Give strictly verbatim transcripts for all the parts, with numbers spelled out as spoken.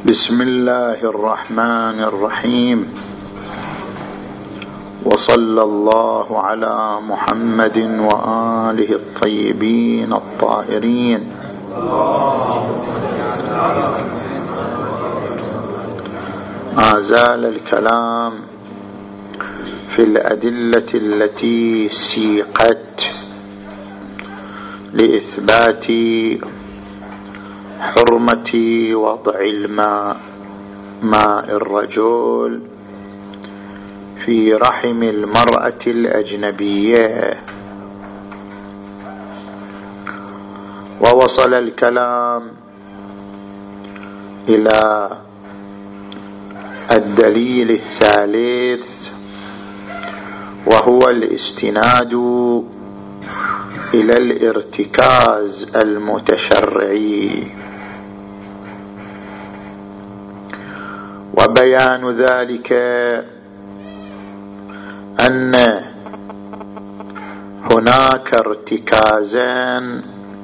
بسم الله الرحمن الرحيم. وصلى الله على محمد وآله الطيبين الطاهرين. ما زال الكلام في الأدلة التي سيقت لإثبات حرمة وضع الماء ماء الرجل في رحم المرأة الأجنبية. ووصل الكلام إلى الدليل الثالث، وهو الاستناد إلى الارتكاز المتشرعي، وبيان ذلك أن هناك ارتكازان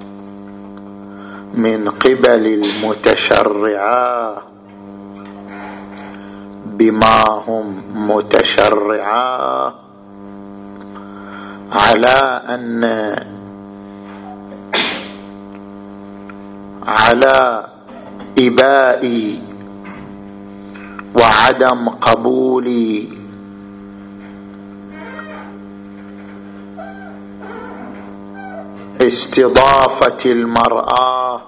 من قبل المتشرعة بما هم متشرعة على أن على إباء وعدم قبول استضافة المرأة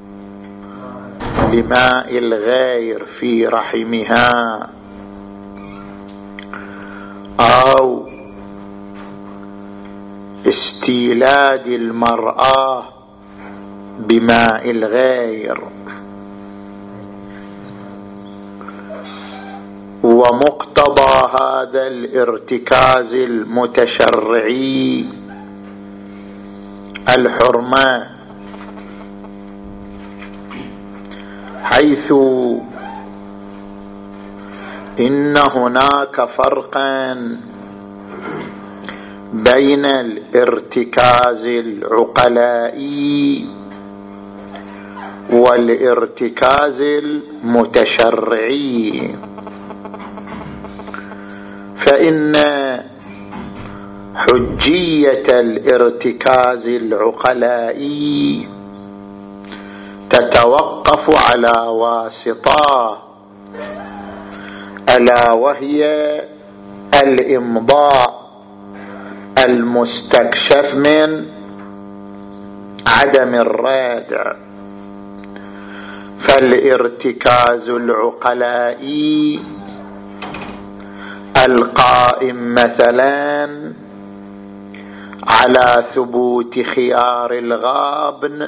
لماء الغير في رحمها أو استيلاد المرأة بماء الغير. ومقتضى هذا الارتكاز المتشرعي الحرمة، حيث إن هناك فرقا بين الارتكاز العقلائي والارتكاز المتشرعي. فإن حجية الارتكاز العقلائي تتوقف على واسطة، ألا وهي الإمضاء المستكشف من عدم الرادع. فالارتكاز العقلائي القائم مثلا على ثبوت خيار الغابن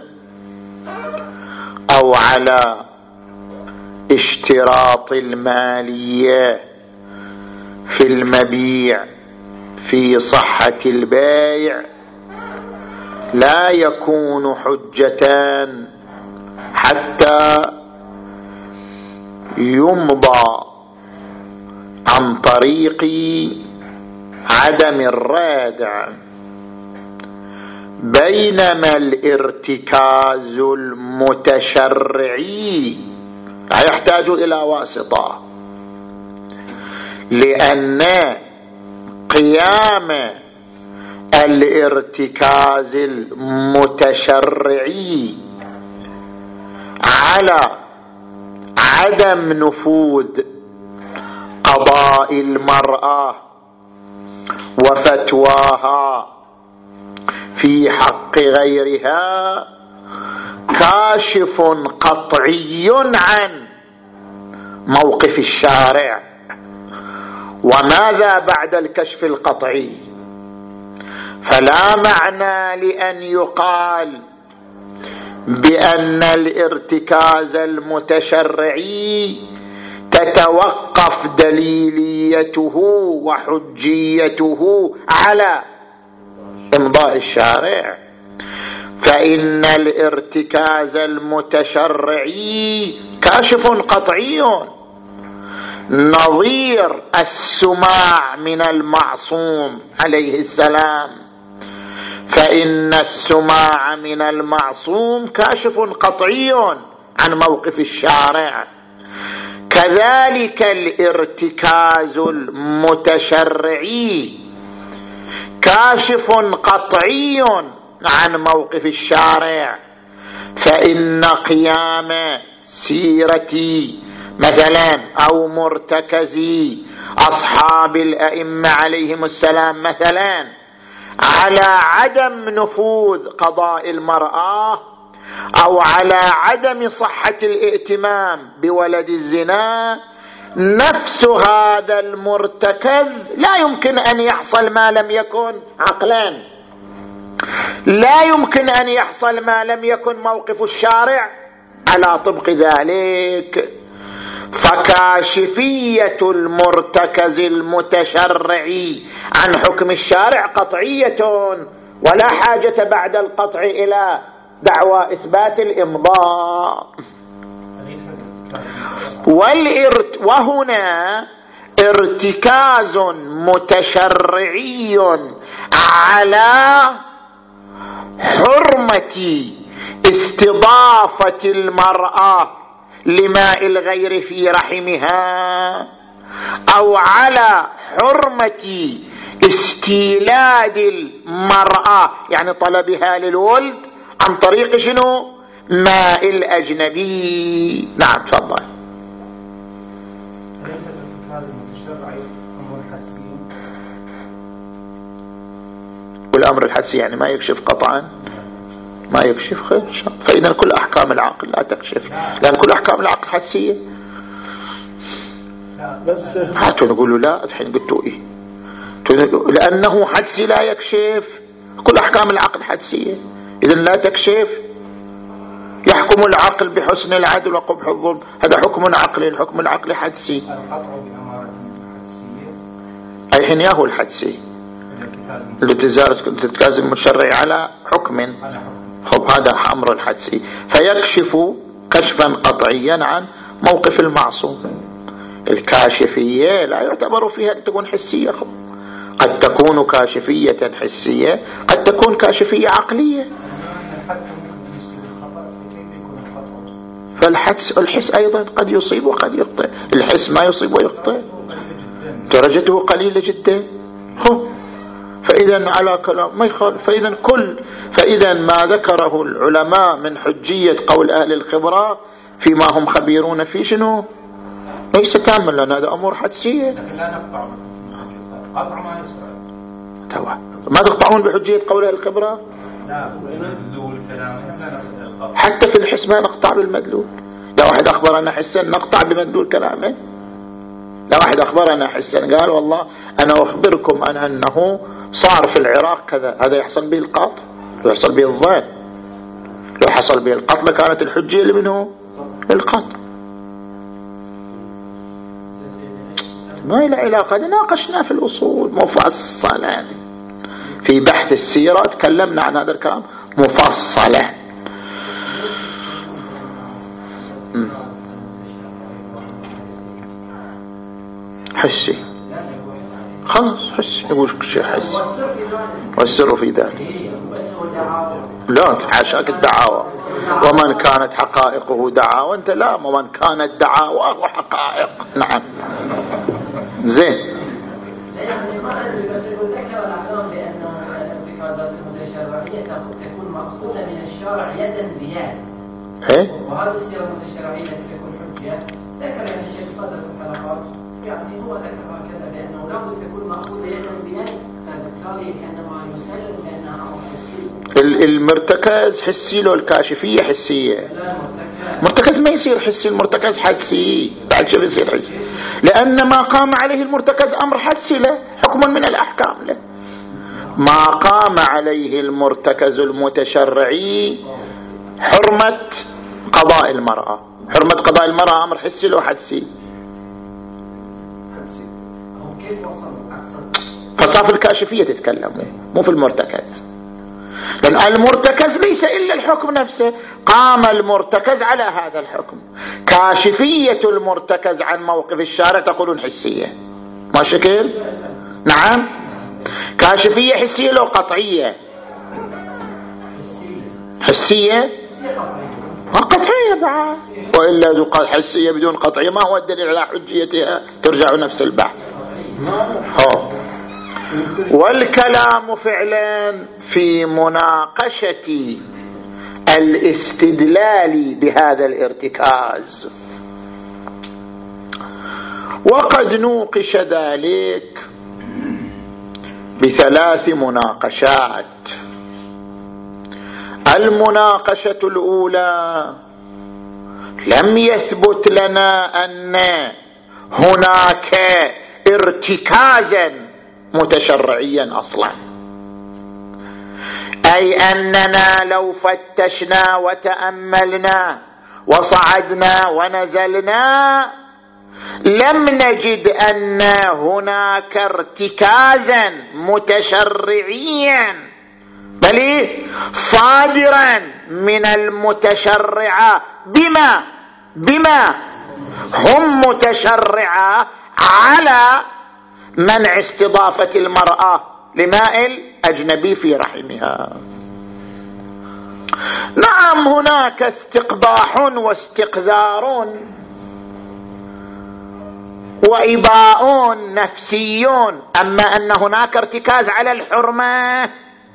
أو على اشتراط المالية في المبيع في صحة البيع، لا يكون حجة حتى يمضى عن طريق عدم الرادع. بينما الارتكاز المتشرعي لا يحتاج إلى واسطة، لأن قيام الارتكاز المتشرعي على عدم نفوذ قضاء المرأة وفتواها في حق غيرها كاشف قطعي عن موقف الشارع. وماذا بعد الكشف القطعي؟ فلا معنى لأن يقال بأن الارتكاز المتشرعي تتوقف دليليته وحجيته على إمضاء الشارع. فإن الارتكاز المتشرعي كاشف قطعي، نظير السماع من المعصوم عليه السلام. فإن السماع من المعصوم كاشف قطعي عن موقف الشارع، كذلك الارتكاز المتشرعي كاشف قطعي عن موقف الشارع، فإن قيام سيرتي مثلا أو مرتكزي أصحاب الأئمة عليهم السلام مثلا على عدم نفوذ قضاء المرأة أو على عدم صحة الائتمام بولد الزنا، نفس هذا المرتكز لا يمكن أن يحصل ما لم يكن عقلان، لا يمكن أن يحصل ما لم يكن موقف الشارع على طبق ذلك. فكاشفية المرتكز المتشرعي عن حكم الشارع قطعية، ولا حاجة بعد القطع إلى دعوى إثبات الإمضاء. والارت وهنا ارتكاز متشرعي على حرمة استضافة المرأة لماء الغير في رحمها، أو على حرمة استيلاد المرأة يعني طلبها للولد عن طريق شنو؟ ماء الأجنبي. نعم تفضل. أليس الارتكاز المتشرعي أمر حدسي؟ والأمر الحدسي يعني ما يكشف قطعا، ما يكشف خير. فإذا كل أحكام العقل لا تكشف، لأن كل أحكام العقل حدسية. بس هاتوا نقولوا لا، الحين قلتوا إيه؟ لأنه حدسي لا يكشف. كل أحكام العقل حدسية، إذن لا تكشف. يحكم العقل بحسن العدل وقبح الظلم، هذا حكم عقلي. الحكم العقلي حدسي. القطع بأمارة حدسية أي حين ياهو الحدسي الارتكاز المشرعي على حكم. خب هذا أمر الحدسي، فيكشف كشفا قطعيا عن موقف المعصوم. الكاشفية لا يعتبر فيها أن تكون حسية. خب قد تكون كاشفية حسية، قد تكون كاشفية عقلية. فالحدس الحس أيضا قد يصيب وقد يخطئ. الحس ما يصيب ويخطئ، درجته قليلة جدا. خب فإذا على كلام ما يخالف. فإذا كل فإذا ما ذكره العلماء من حجية قول أهل الخبرة فيما هم خبيرون في شنو ليس تاما، لأن هذا أمور حدسية. لكن لا نقطع قطع ما يصير. ما تقطعون بحجية قول أهل الخبرة؟ لا بالمدلول كلامهم لا نستطيع القطع. حتى في الحس ما نقطع بالمدلول. لو واحد أخبرنا حسا نقطع بمدلول كلامه. لو واحد أخبرنا حسا قال والله أنا أخبركم أن أنه صار في العراق كذا، هذا يحصل به القطع، يحصل به الظن. لو حصل به القتل كانت الحجية لمنه القتل. ما إلى علاقة. ناقشنا في الأصول مفصلا في بحث السيرة، تكلمنا عن هذا الكلام مفصلا. حسي خلاص، حسي يقول شيء حسي. والسر في ذلك لا حاشاك الدعاوى. ومن كانت حقائقه دعاوى أنت لا، ومن كانت دعاواه حقائق. نعم زين. بس ذكر الأعلام بأن الارتكازات المتشرعية تكون مأخوذة من الشارع يدا بيد. وهذه السيرة المتشرعية التي تكون حجة ذكر يعني الشيخ صدر في الحلقات، يعني هو ذكر هكذا بأنه لابد تكون مأخوذة يدا بيد، فبالتالي كأنما يسلم بأنها أمر حسي. المرتكز حسي لو الكاشفية حسية؟ لا، مرتكز ما يصير حسي، المرتكز حدسي. بعد شو يصير حسي؟ لأن ما قام عليه المرتكز أمر حدسي له، حكم من الأحكام له. ما قام عليه المرتكز المتشرعي حرمة قضاء المرأة، حرمة قضاء المرأة أمر حسي له حدسي. فصاف الكاشفية تتكلموا مو في المرتكز، لأن المرتكز ليس إلا الحكم نفسه. قام المرتكز على هذا الحكم. كاشفية المرتكز عن موقف الشارع تقولون حسية، ما شكل؟ نعم. كاشفية حسية لو قطعية؟ حسية قطعية. ما يبعث، وإلا يقال حسية بدون قطعية، ما هو الدليل على حجيتها؟ ترجع نفس البحث. والكلام فعلا في مناقشة الاستدلال بهذا الارتكاز، وقد نوقش ذلك بثلاث مناقشات. المناقشة الأولى: لم يثبت لنا أن هناك ارتكازا متشرعيا أصلا، أي أننا لو فتشنا وتأملنا وصعدنا ونزلنا لم نجد أن هناك ارتكازا متشرعيا، بل صادرا من المتشرعة بما بما هم متشرعة على منع استضافة المرأة لماء الأجنبي في رحمها. نعم هناك استقباح واستقذار وإباء نفسيون، أما أن هناك ارتكاز على الحرمة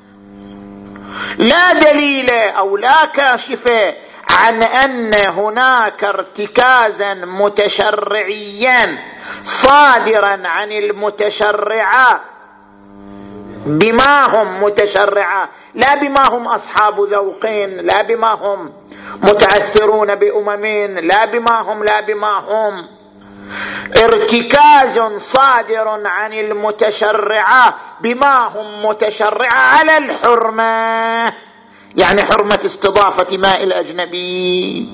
لا دليل أو لا كاشف عن أن هناك ارتكازا متشرعيا صادرا عن المتشرعة بما هم متشرعة، لا بما هم أصحاب ذوقين، لا بما هم متأثرون بأممين، لا بما هم لا بما هم ارتكاز صادر عن المتشرعة بما هم متشرعة على الحرمة، يعني حرمة استضافة ماء الأجنبي.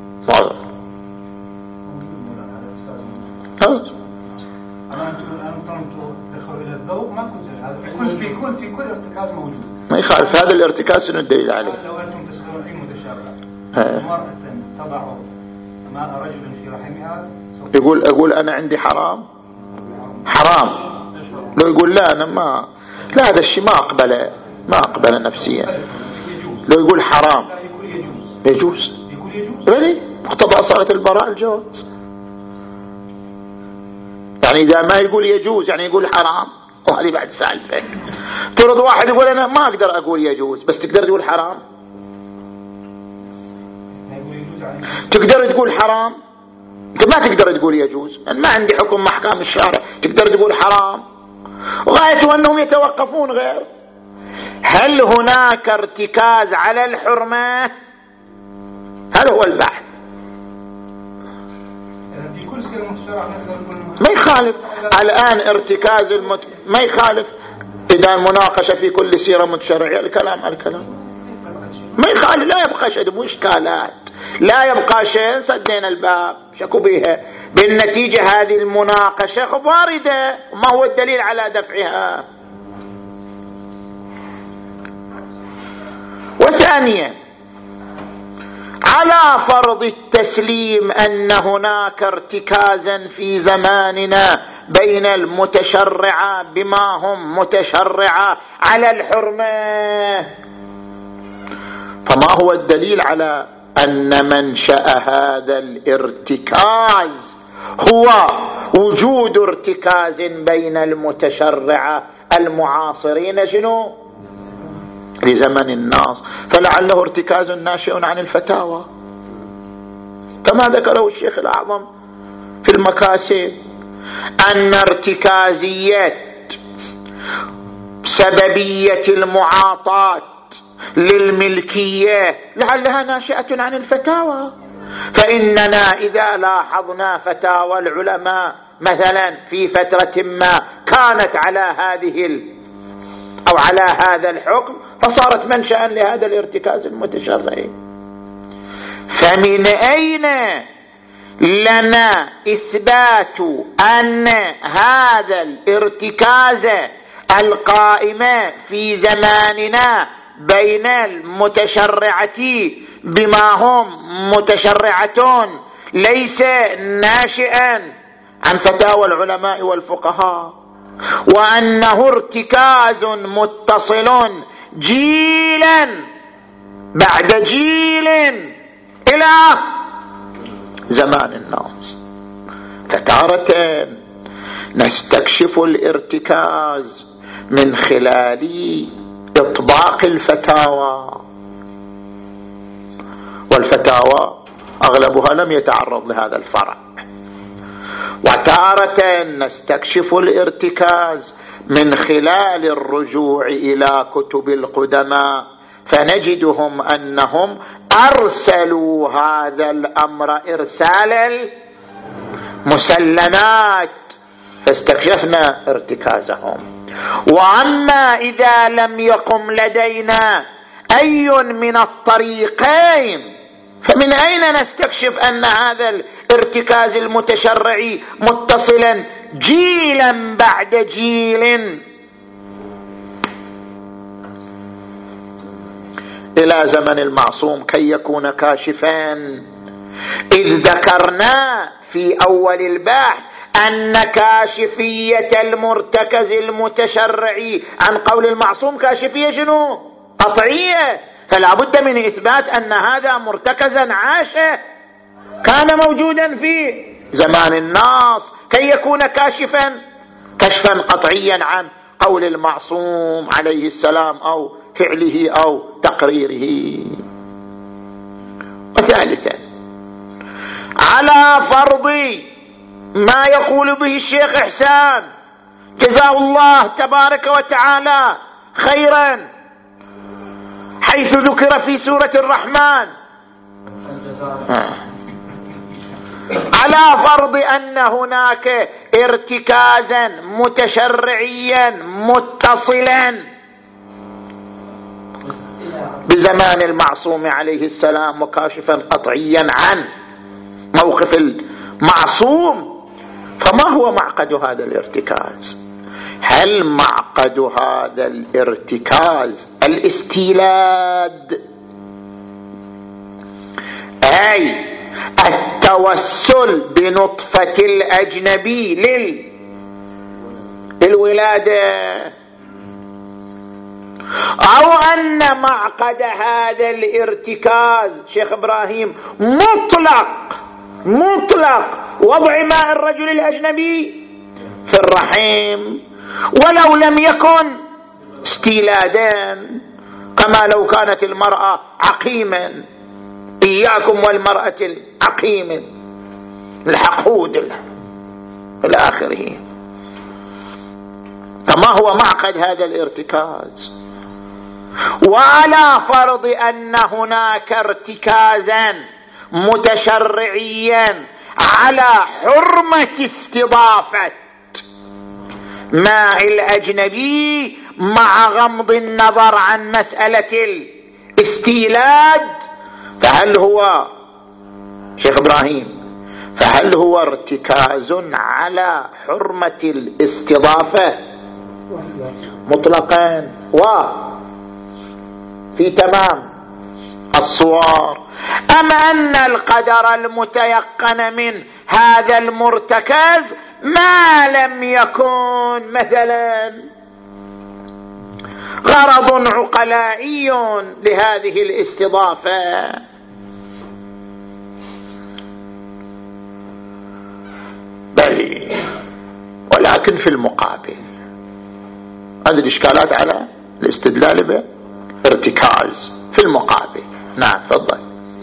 في كل في كل ارتكاز موجود، ما يخالف هذا الارتكاز شنو الدليل عليه؟ لو أنتم تسألون أي متشرع مرأة تضع ماء رجل في رحمها، يقول أقول أنا عندي حرام حرام، لو يقول لا أنا ما لا هذا الشيء ما أقبله ما أقبله نفسيا، لو يقول حرام يجوز يقول يجوز بلي مقتضى صارت البراء الجواز، يعني إذا ما يقول يجوز يعني يقول حرام، وهذه بعد سالفة. ترد واحد يقول أنا ما أقدر أقول يجوز بس تقدر تقول حرام، تقدر تقول حرام، انت ما تقدر تقول يجوز، أنا ما عندي حكم محكام الشارع، تقدر تقول حرام، وغايته أنهم يتوقفون غير. هل هناك ارتكاز على الحرمة؟ هذا هو البحث. ما يخالف الآن ارتكاز المت... ما يخالف إذا المناقشة في كل سيرة متشرعية الكلام على الكلام ما يخالف، لا يبقى شيء مو إشكالات، لا يبقى شيء، سدينا الباب شكو بها. بالنتيجة هذه المناقشة واردة، ما هو الدليل على دفعها؟ وثانيا على فرض التسليم أن هناك ارتكازا في زماننا بين المتشرعة بما هم متشرعة على الحرمة، فما هو الدليل على أن منشأ هذا الارتكاز هو وجود ارتكاز بين المتشرعة المعاصرين شنو في زمن الناس، فلعله ارتكاز ناشئ عن الفتاوى كما ذكره الشيخ الأعظم في المكاسب، أن ارتكازية سببية المعاطاة للملكية لعلها ناشئة عن الفتاوى، فإننا إذا لاحظنا فتاوى العلماء مثلا في فترة ما كانت على هذه ال أو على هذا الحكم فصارت منشأ لهذا الارتكاز المتشرعي. فمن أين لنا إثبات أن هذا الارتكاز القائم في زماننا بين المتشرعة بما هم متشرعتون ليس ناشئا عن فتاوى العلماء والفقهاء، وأنه ارتكاز متصل جيلا بعد جيل إلى زمان الناس. فتارة نستكشف الارتكاز من خلال إطباق الفتاوى، والفتاوى أغلبها لم يتعرض لهذا الفرع. وتارة نستكشف الارتكاز من خلال الرجوع إلى كتب القدماء، فنجدهم أنهم أرسلوا هذا الأمر إرسال المسلمات، فاستكشفنا ارتكازهم. وأما إذا لم يقم لدينا أي من الطريقين، فمن أين نستكشف أن هذا الارتكاز المتشرعي متصلا جيلا بعد جيل إلى زمن المعصوم كي يكون كاشفان؟ إذ ذكرنا في أول البحث أن كاشفية المرتكز المتشرعي عن قول المعصوم كاشفية شنو؟ قطعية، فلا بد من إثبات أن هذا مرتكزا عاش كان موجودا في زمان الناس كي يكون كاشفا كشفا قطعيا عن قول المعصوم عليه السلام أو فعله أو تقريره. وثالثا، على فرض ما يقول به الشيخ إحسان جزاه الله تبارك وتعالى خيرا، حيث ذكر في سورة الرحمن، على فرض أن هناك ارتكازا متشرعيا متصلا بزمان المعصوم عليه السلام وكاشفا قطعيا عن موقف المعصوم، فما هو معقد هذا الارتكاز؟ هل معقد هذا الارتكاز الاستيلاد، أي التوسل بنطفة الأجنبي للولادة، أو أن معقد هذا الارتكاز شيخ إبراهيم مطلق مطلق وضع ماء الرجل الأجنبي في الرحم ولو لم يكن استيلادا، كما لو كانت المرأة عقيما، إياكم والمرأة العقيمة الحقود إلى آخره. فما هو معقد هذا الارتكاز؟ وعلى فرض أن هناك ارتكازا متشرعيا على حرمة استضافة ماء الأجنبي مع غمض النظر عن مسألة الاستيلاد، فهل هو شيخ إبراهيم فهل هو ارتكاز على حرمة الاستضافة مطلقا وفي تمام الصور، أم أن القدر المتيقن من هذا المرتكز ما لم يكن مثلا غرض عقلائي لهذه الاستضافة؟ بل ولكن في المقابل هذه الإشكالات على الاستدلال بارتكاز في المقابل. نعم تفضل.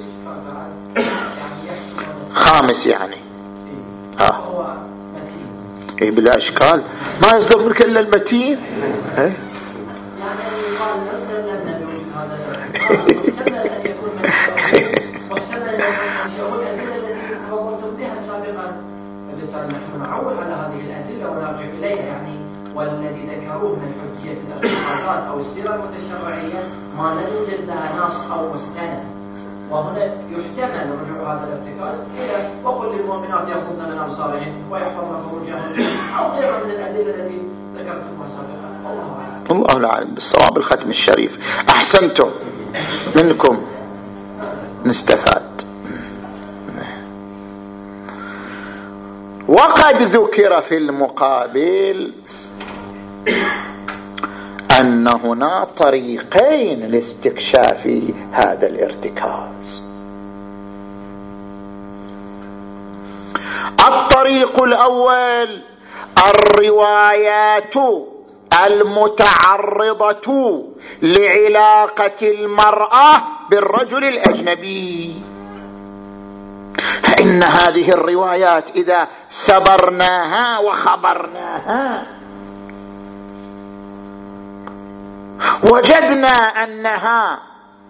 خامس يعني ها اي بلا اشكال ما يصدق منك الا المتين. يعني يقال نرسل لنا بوجود هذا محتمل ان يكون محتمل ان يكون الادله التي تفضلتم بها سابقا، فبالتالي نحن نعول على هذه الادله ونرجع اليها، يعني والذي ذكروه من حجيه الارتكازات او السيره المتشرعيه ما لم يوجد لها نص او مستند، وهنا يحتمل رجوع هذا الارتكاز الى وقل للمؤمنات يغضضن من ابصارهن ويحفظن فروجهن او غيرها من الادله التي ذكرتمها سابقا. الله اعلم. الله اعلم بالصواب. الختم الشريف. احسنتم، منكم نستفاد. وقد ذكر في المقابل أن هنا طريقين لاستكشاف هذا الارتكاز. الطريق الأول الروايات المتعرضة لعلاقة المرأة بالرجل الأجنبي، فإن هذه الروايات إذا سبرناها وخبرناها وجدنا أنها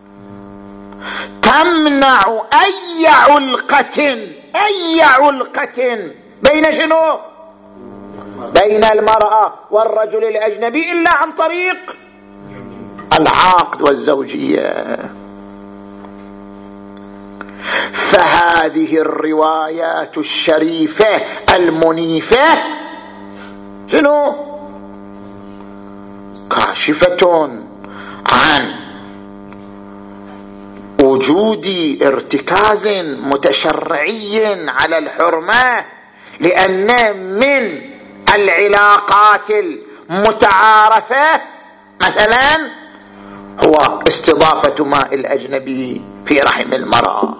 تمنع أي علقة أي علقة بين شنو؟ بين المرأة والرجل الأجنبي إلا عن طريق العقد والزوجية. فهذه الروايات الشريفة المنيفة شنو؟ كاشفة عن وجود ارتكاز متشرعي على الحرمة، لأن من العلاقات المتعارفة مثلا هو استضافة ماء الأجنبي في رحم المرأة.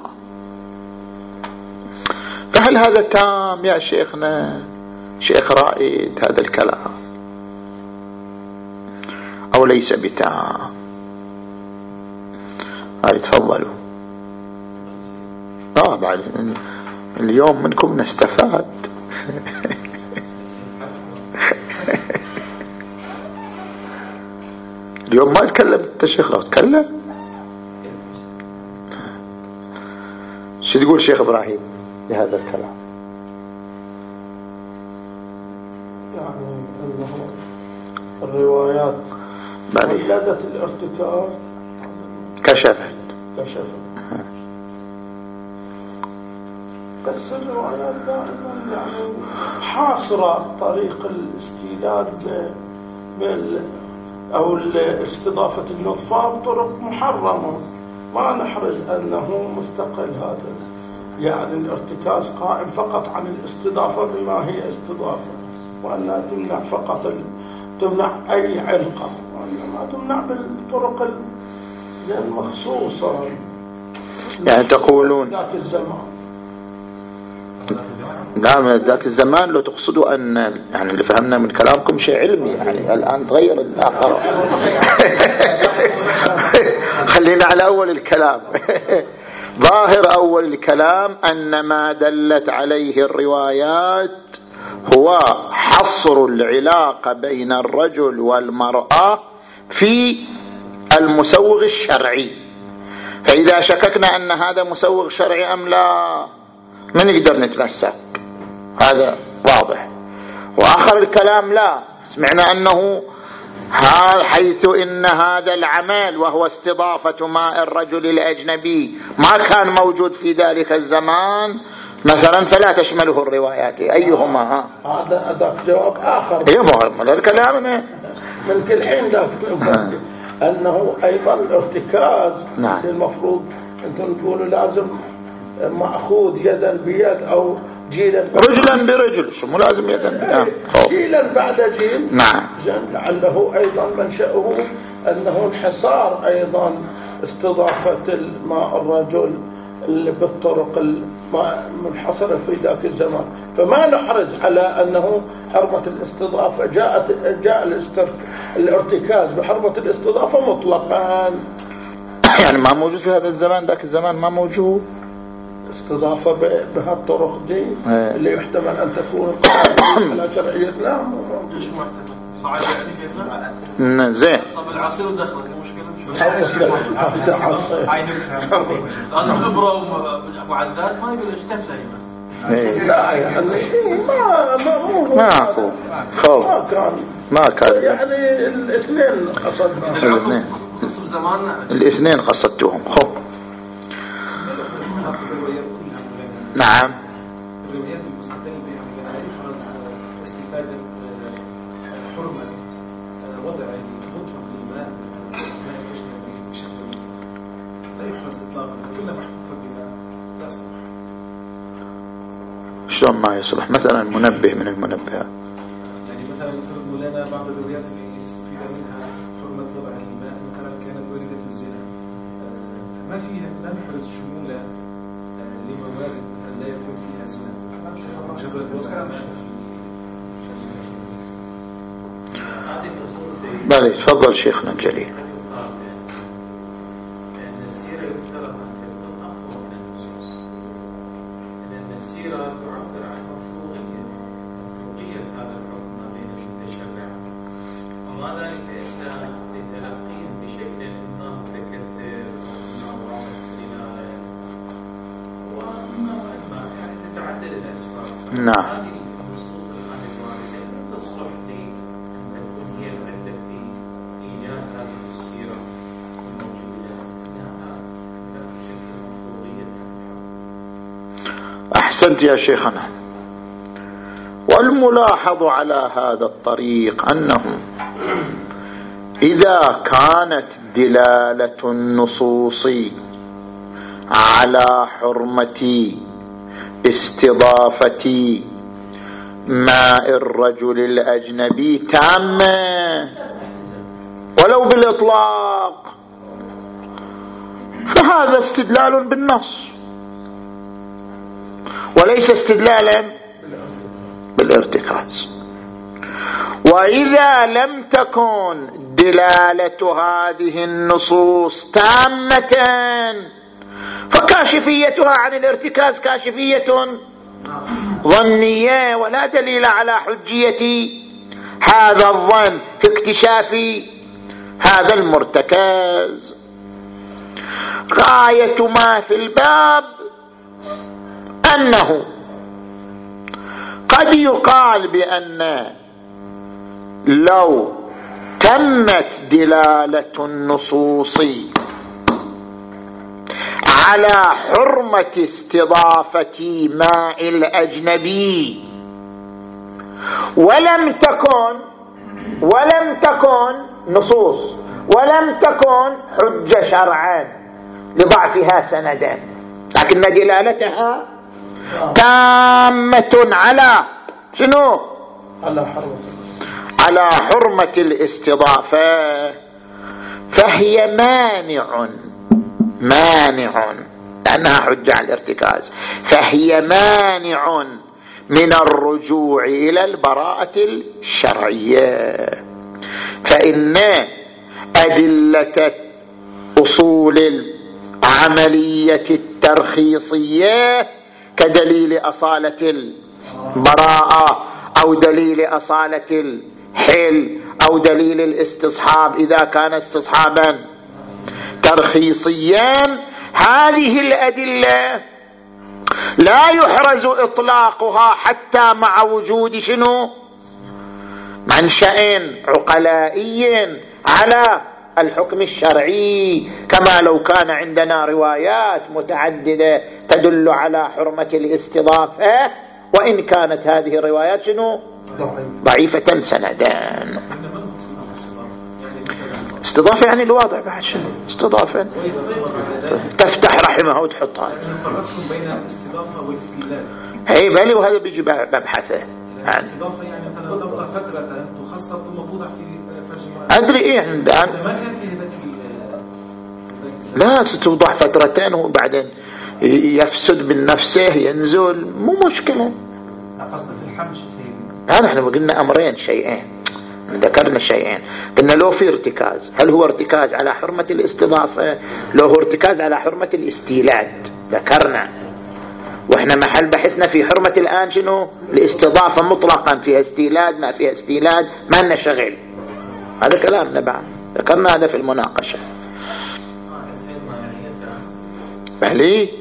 فهل هذا تام يا شيخنا شيخ رائد هذا الكلام أو ليس بتام؟ هاي تفضلوا. آه بعد اليوم منكم نستفاد. اليوم ما تكلم الشيخ، لو تكلم شو تقول شيخ إبراهيم لهذا الكلام؟ يعني أنه الروايات ولدت الارتكاز كشفت كشفت بس الروايات دائما يعني حاصرة طريق الاستيلاد بال أو استضافة النطفة بطرق محرمة، ما نحرز أنه مستقل هذا، يعني الارتكاز قائم فقط عن الاستضافة بما هي استضافة، وأنها تمنع فقط ال... تمنع أي علقة، وأنما تمنع بالطرق المخصوصة. يعني تقولون ذاك الزمان نعم ذاك الزمان لو تقصدوا أن يعني اللي فهمنا من كلامكم شيء علمي، يعني الآن تغير الآخر. خلينا على أول الكلام. ظاهر أول الكلام أن ما دلت عليه الروايات هو حصر العلاقة بين الرجل والمرأة في المسوغ الشرعي، فإذا شككنا أن هذا مسوغ شرعي أم لا من نقدر نتمسك، هذا واضح. وآخر الكلام لا، سمعنا أنه حيث إن هذا العمل وهو استضافة ماء الرجل الأجنبي ما كان موجود في ذلك الزمان مثلا فلا تشمله الروايات أيهما. ها هذا هذا جواب آخر. إيه مهم هذا الكلام من كل حين ذاك أنه أيضا الارتكاز نعم. المفروض أنتم تقولوا لازم مأخوذ يدا بيد أو جيلا رجلا برجل، شو مو لازم يدا بيد، جيلا بعد جيل. نعم. لعله أيضا منشأه أنه انحصار أيضا استضافة الماء الرجل اللي بالطرق المنحصرة في ذاك الزمان، فما نحرز على أنه حرمة الاستضافة جاءت جاء الارتكاز بحرمة الاستضافة مطلقا، يعني ما موجود في هذا الزمان، ذاك الزمان ما موجود استضافة بهالطرق دي اللي يحتمل أن تكون على شرعيتنا. مش محتمل صعب يعني زين. طب العصير ودخلك المشكلة لازم إبرة ومعدات ما يقول اشتكى هي بس. لا يعني ما ما ما أكو ما كان ما كان يعني الاثنين قصدنا الاثنين قسم زماننا الاثنين قصدتهم. خو نعم. الروايات المستدل بها على إفراز استفادة حرمة وضع مطلق للماء الماء الأجنبي بشكل لا يفرز إطلاقا كلها محفوفة بما لا يصلح. شلون ما يصلح؟ مثلا منبه من المنبهات، يعني مثلا نفترض مولانا بعض الروايات اللي يستفيد منها حرمة وضع الماء مثلا كانت واردة في الزنا، فما فيها لا نحرز شمولة لموارد مثلا لا يكون فيها زنا، بلى تفضل شيخنا الجليل. السيرة تعبر عن مفروغية مفروغية هذا الحكم ما بين المتشرع، وما ذلك إلا لتلقيهم بشكل ما متكثر وما واضح دلالة وما وما يعني تتعدد الأسباب. نعم. هذه النصوص الآن الواردة لا تصلح لأن تكون هي العدة في إيجاد هذه السيرة الموجودة، لأنها بشكل مفروغية. أحسنت يا شيخنا. والملاحظ على هذا الطريق أنه إذا كانت دلالة النصوص على حرمة استضافة ماء الرجل الأجنبي تامة ولو بالإطلاق، فهذا استدلال بالنص وليس استدلالا بالارتكاز. وإذا لم تكن دلالة هذه النصوص تامة فكاشفيتها عن الارتكاز كاشفية ظنية ولا دليل على حجية هذا الظن في اكتشاف هذا المرتكز. غاية ما في الباب أنه قد يقال بأن لو تمت دلالة النصوص على حرمة استضافة ماء الأجنبي ولم تكن ولم تكن نصوص ولم تكن حجة شرعا لضعفها سندا، لكن دلالتها تامة على شنو؟ على حرمة على حرمة الاستضافة، فهي مانع مانع لأنها حجة على الارتكاز، فهي مانع من الرجوع إلى البراءة الشرعية. فإن أدلة أصول العملية الترخيصية كدليل أصالة البراءة أو دليل أصالة الحل أو دليل الاستصحاب إذا كان استصحابا ترخيصيا، هذه الأدلة لا يحرز إطلاقها حتى مع وجود شنو؟ منشأ عقلائي على الحكم الشرعي، كما لو كان عندنا روايات متعددة تدل على حرمة الاستضافة وإن كانت هذه الروايات شنو؟ ضعيفة سندا. استضافة يعني الواضع بعد شنو؟ استضافة تفتح رحمها وتحطها. الفرق بين الاستضافة والاستدلال. اي بالي، وهذا بيجي ببحثه. الاستضافة يعني مثلا تبقى فترة تخصص ثم توضع في ترجمة. أدري إيه عند ما كان في ذاك لا توضع فترتين وبعدين يفسد من نفسه ينزل، مو مشكلة. قصد في الحمل سيدي. هذا احنا قلنا أمرين شيئين، ذكرنا شيئين. قلنا لو في ارتكاز، هل هو ارتكاز على حرمة الاستضافة؟ لو هو ارتكاز على حرمة الاستيلاد ذكرنا، واحنا محل بحثنا في حرمة الآن شنو؟ الاستضافة مطلقا، فيها استيلاد ما فيها استيلاد ما لنا شغل. هذا كلامنا بعد ذكرنا هذا في المناقشة. بلي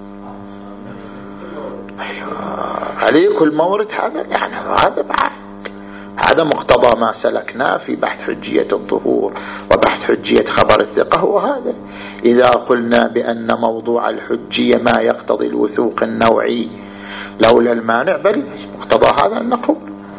عليه كل مورد هذا يعني هذا بعد هذا مقتضى ما سلكناه في بحث حجية الظهور وبحث حجية خبر الثقة. هو هذا إذا قلنا بأن موضوع الحجية ما يقتضي الوثوق النوعي لولا المانع، بل مقتضى هذا أن نقول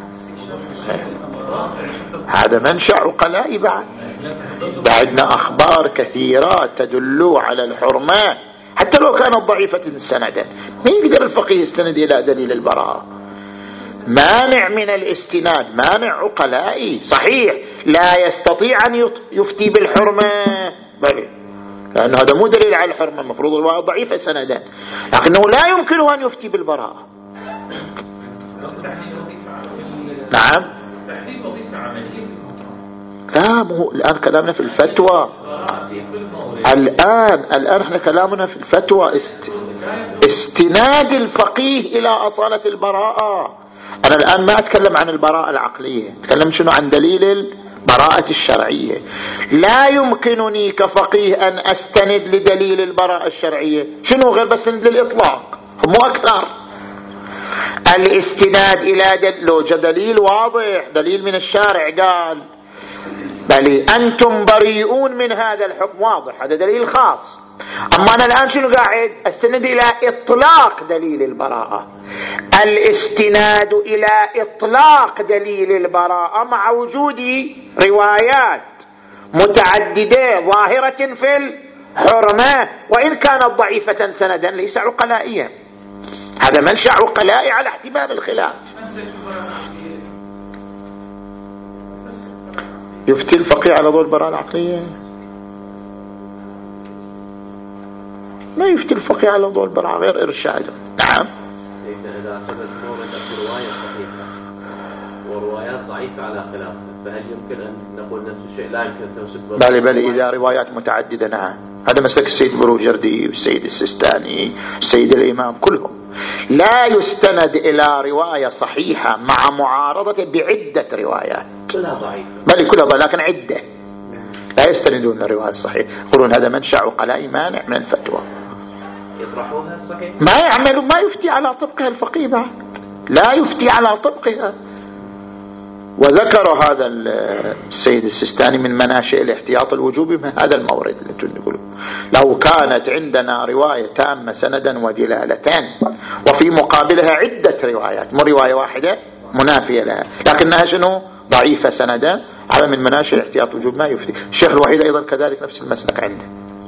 هذا منشأ عقلائي. بعد بعدنا أخبار كثيرة تدل على الحرمة حتى لو كانت ضعيفة سندا، ما يقدر الفقيه يستند إلى دليل البراءة. مانع من الاستناد، مانع عقلائي صحيح، لا يستطيع أن يفتي بالحرمة بل لأن هذا مو دليل على الحرمة، المفروض الرواية ضعيفة سندا، لكنه لا يمكن أن يفتي بالبراءة. نعم. لا، مو الآن كلامنا في الفتوى. الآن الآن احنا كلامنا في الفتوى است... استناد الفقيه إلى أصالة البراءة. أنا الآن ما أتكلم عن البراءة العقلية، أتكلم شنو عن دليل البراءة الشرعية. لا يمكنني كفقيه أن أستند لدليل البراءة الشرعية، شنو غير بس للإطلاق، مو أكثر. الاستناد إلى دل... لو دليل واضح، دليل من الشارع قال بل أنتم بريئون من هذا الحكم، واضح، هذا دليل خاص. أما أنا الآن شنو قاعد أستند إلى إطلاق دليل البراءة. الاستناد إلى إطلاق دليل البراءة مع وجود روايات متعددة ظاهرة في الحرمة وإن كانت ضعيفة سندا ليس عقلائيا، هذا منشأ عقلائي على احتمال الخلاف. يفتي الفقيه على ضوء البراءة العقلية؟ ما يفتي الفقيه على ضوء البراءة غير إرشاده. نعم. إذا أخذت رواية صحيحة وروايات ضعيفة على خلافه، فهل يمكن أن نقول نفس الشيء؟ لا يمكن تنسب. بل بل إذا روايات متعددة، نعم. هذا مسلك السيد بروجردي والسيد السيستاني والسيد الإمام كلهم. لا يستند إلى رواية صحيحة مع معارضة بعدة روايات كلها ضعيفة، بل كلها ضعيفة لكن عدة، لا يستندون للرواية الصحيحة، يقولون هذا منشأ عقلائي مانع من الفتوى، يطرحوها صحيح، ما يعمل، ما يفتي على طبقها الفقيه بعد، لا يفتي على طبقها. وذكر هذا السيد السيستاني من مناشئ الاحتياط الوجوبي من هذا المورد اللي تقولوا لو كانت عندنا رواية تامة سندا ودلالتان وفي مقابلها عدة روايات، مو رواية واحدة منافية لها لكنها شنو ضعيفة سندا، هذا من مناشئ الاحتياط الوجوبي ما يفتي. الشيخ الوحيد أيضا كذلك نفس المسلك عنده.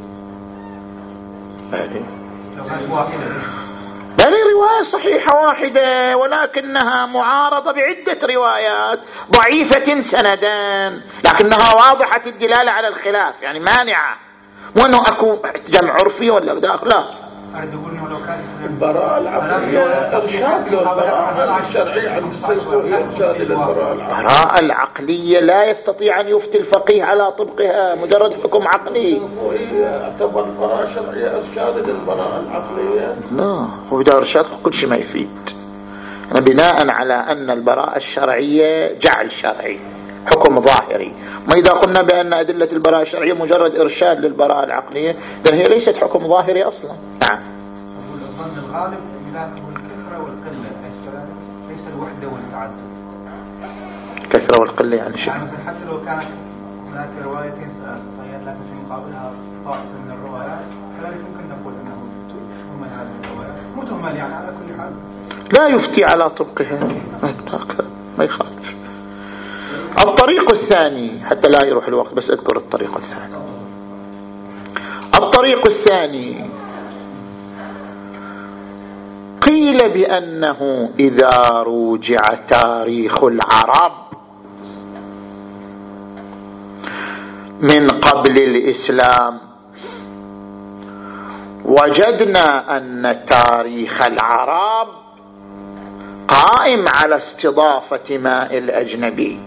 بل رواية صحيحة واحدة ولكنها معارضة بعدة روايات ضعيفة سندا لكنها واضحة الدلالة على الخلاف، يعني مانعة، وأنه أكو جمع عرفي ولا داخل. لا، أريد أقول إنه لو كان البراءة العقلية إرشاد للبراءة الشرعية عن الصدق وإرشاد للبراءة العقلية. البراءة العقلية لا يستطيع أن يفتي الفقيه على طبقها، مجرد حكم عقلي. يعتبر البراءة الشرعية إرشاد للبراءة العقلية؟ لا، هو بدأ إرشاد كل شيء ما يفيد. بناء على أن البراءة الشرعية جعل شرعي، حكم ظاهري، ما إذا قلنا بأن أدلة البراءة الشرعية مجرد إرشاد للبراءة العقلية لأن هي ليست حكم ظاهري أصلا. نعم. الظن الغالب هناك هو الكثرة والقلة، ليس الوحدة والتعدد. الكثرة والقلة يعني شيء. يعني حتى لو كانت هناك روايتين صحيحة لكن في مقابلها طائفة من الروايات كذلك يمكن نقول أنه هم هذه الروايات متهمل، يعني على كل حال لا يفتي على طبقها، ما يخالف. الطريق الثاني حتى لا يروح الوقت بس اذكر الطريق الثاني. الطريق الثاني قيل بأنه إذا رجع تاريخ العرب من قبل الإسلام وجدنا أن تاريخ العرب قائم على استضافة ماء الأجنبي.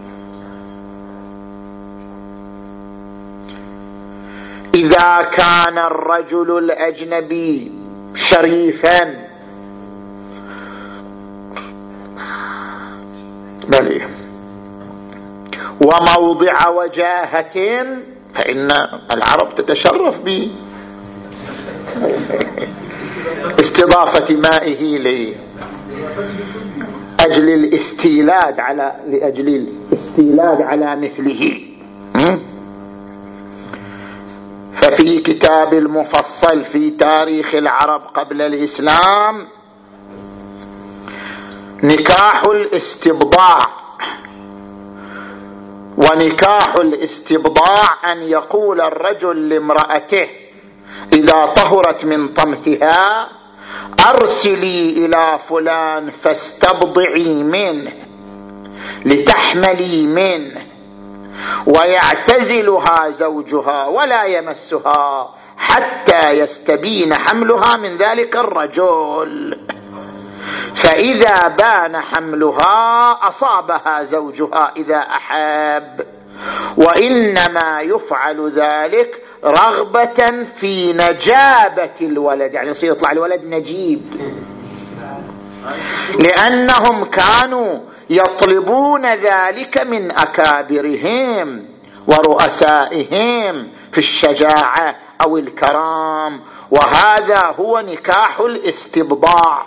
إذا كان الرجل الأجنبي شريفا بلي وموضع وجاهة فإن العرب تتشرف باستضافة مائه لأجل الاستيلاد على لأجل الاستيلاد على مثله. ففي كتاب المفصل في تاريخ العرب قبل الإسلام نكاح الاستبضاع، ونكاح الاستبضاع أن يقول الرجل لامرأته إذا طهرت من طمثها أرسلي إلى فلان فاستبضعي منه لتحملي منه، ويعتزلها زوجها ولا يمسها حتى يستبين حملها من ذلك الرجل. فإذا بان حملها أصابها زوجها إذا أحب، وإنما يفعل ذلك رغبة في نجابة الولد، يعني يصير يطلع الولد نجيب، لأنهم كانوا يطلبون ذلك من أكابرهم ورؤسائهم في الشجاعة أو الكرام، وهذا هو نكاح الاستبضاع.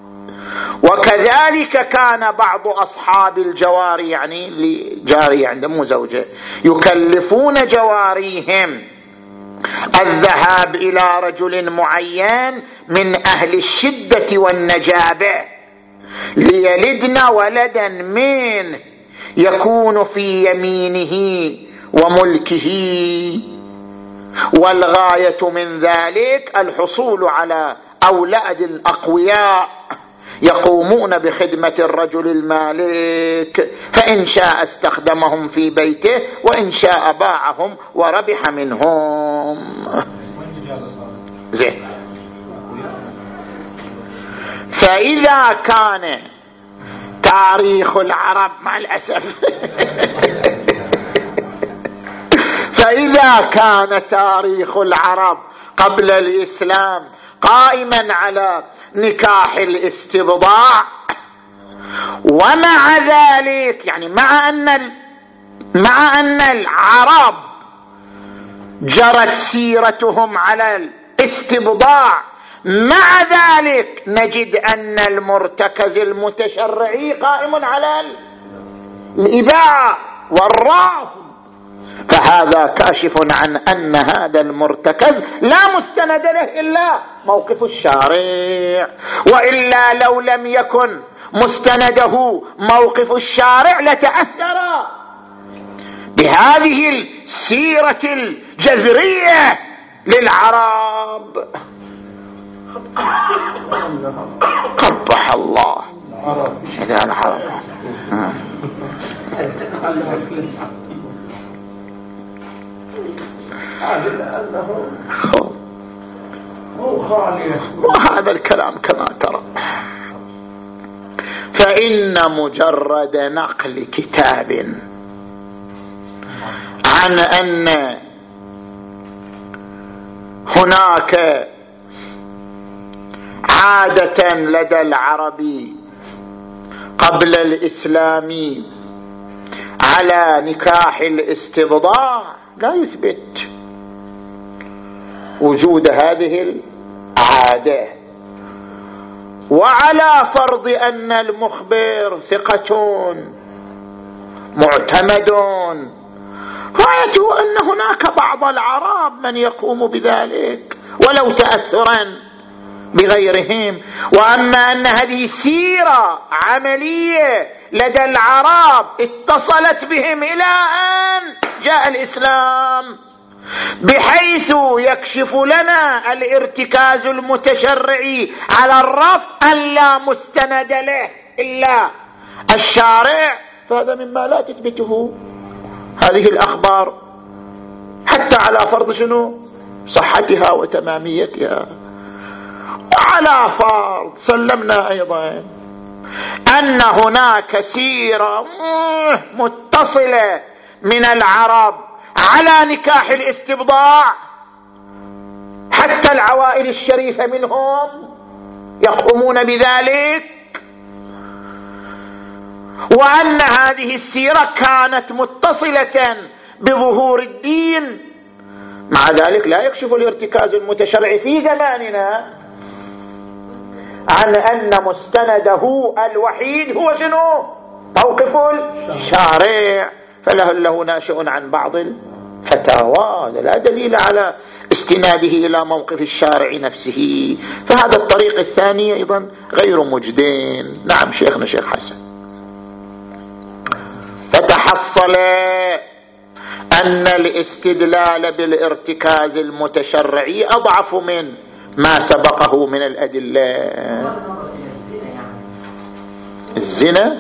وكذلك كان بعض أصحاب الجواري، يعني لجاري عندهم زوجة، يكلفون جواريهم الذهاب إلى رجل معين من أهل الشدة والنجابة ليلدن ولدا منه يكون في يمينه وملكه، والغاية من ذلك الحصول على أولاد الأقوياء يقومون بخدمة الرجل المالك، فإن شاء استخدمهم في بيته وإن شاء باعهم وربح منهم. زين. فإذا كان تاريخ العرب مع الأسف فإذا كان تاريخ العرب قبل الإسلام قائما على نكاح الاستبضاع، ومع ذلك يعني مع أن مع أن العرب جرت سيرتهم على الاستبضاع، مع ذلك نجد أن المرتكز المتشرعي قائم على الإباحة والرفض، فهذا كاشف عن أن هذا المرتكز لا مستند له إلا موقف الشارع، وإلا لو لم يكن مستنده موقف الشارع لتأثر بهذه السيرة الجذرية للعرب. قبح الله إذا العرب وهذا الكلام كما ترى. فإن مجرد نقل كتاب عن أن هناك عادة لدى العرب قبل الإسلام على نكاح الاستبضاع لا يثبت وجود هذه العادة، وعلى فرض أن المخبر ثقة معتمد، غايته أن هناك بعض العرب من يقوم بذلك ولو تأثرا بغيرهم، وأما أن هذه سيرة عملية لدى العرب اتصلت بهم إلى أن جاء الإسلام، بحيث يكشف لنا الارتكاز المتشرعي على الرفض أن لا مستند له إلا الشارع، فهذا مما لا تثبته هذه الأخبار حتى على فرض شنو صحتها وتماميتها. وعلى فرض سلمنا أيضا أن هناك سيرة متصلة من العرب على نكاح الاستبضاع، حتى العوائل الشريفة منهم يقومون بذلك، وأن هذه السيرة كانت متصلة بظهور الدين، مع ذلك لا يكشف الارتكاز المتشرعي في زماننا عن أن مستنده الوحيد هو شنو موقف الشارع، فله له ناشئ عن بعض الفتاوى، لا دليل على استناده إلى موقف الشارع نفسه. فهذا الطريق الثاني أيضا غير مجدين. نعم شيخنا شيخ حسن. فتحصل أن الاستدلال بالارتكاز المتشرعي أضعف من ما سبقه من الأدلة. الزنا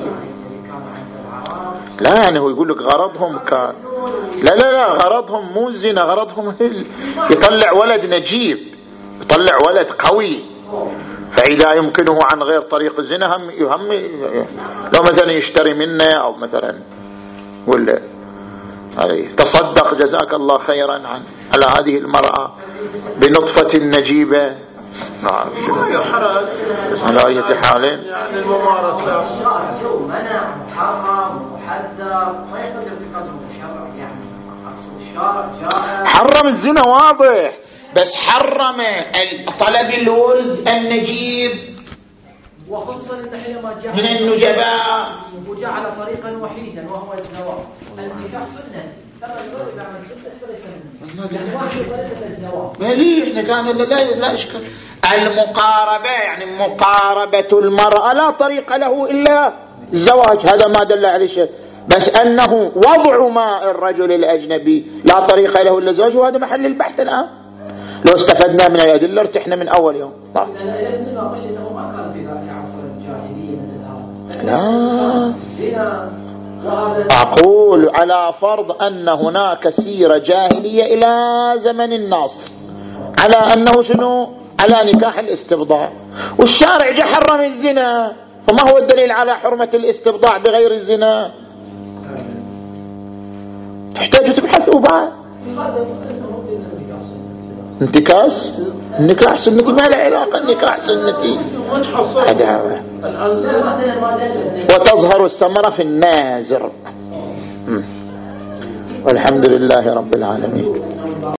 لا، يعني هو يقول لك غرضهم كان لا لا لا غرضهم مو الزنا، غرضهم يطلع ولد نجيب، يطلع ولد قوي، فإذا يمكنه عن غير طريق الزنا هم يهم لو مثلا يشتري منه أو مثلا ولا تصدق جزاك الله خيرا عن على هذه المرأة بنطفة نجيبة. نعم على أي حال يعني الممارسة منع محرم محذر ما يقدر بقدر الشرع يعني أقصد الشرع جاء حرم الزنا واضح بس حرم طلب الولد النجيب وخصوصا ان حينما جاء من النجباء وجاء على طريقا وحيدا وهو الزواج النكاح سنه ترى الولد عن سنه فليس يعني واحد طريقه الزواج مليح كان لا لا اشكال. المقاربه يعني مقاربه المراه لا طريق له الا الزواج هذا ما دل عليه شيء بس انه وضع ماء الرجل الاجنبي لا طريق له الا الزواج وهذا محل البحث الان. لو استفدنا من الأدلة ارتحنا من أول يوم. طيب. لا أقول على فرض أن هناك سيرة جاهلية إلى زمن النص على أنه شنو على نكاح الاستبضاع والشارع جاء حرم الزنا فما هو الدليل على حرمة الاستبضاع بغير الزنا؟ تحتاج تبحثوا بعد. انتكاس النكاح سنتي ما له علاقة النكاح سنتي عداوة وتظهر الثمرة في النازر. والحمد لله رب العالمين.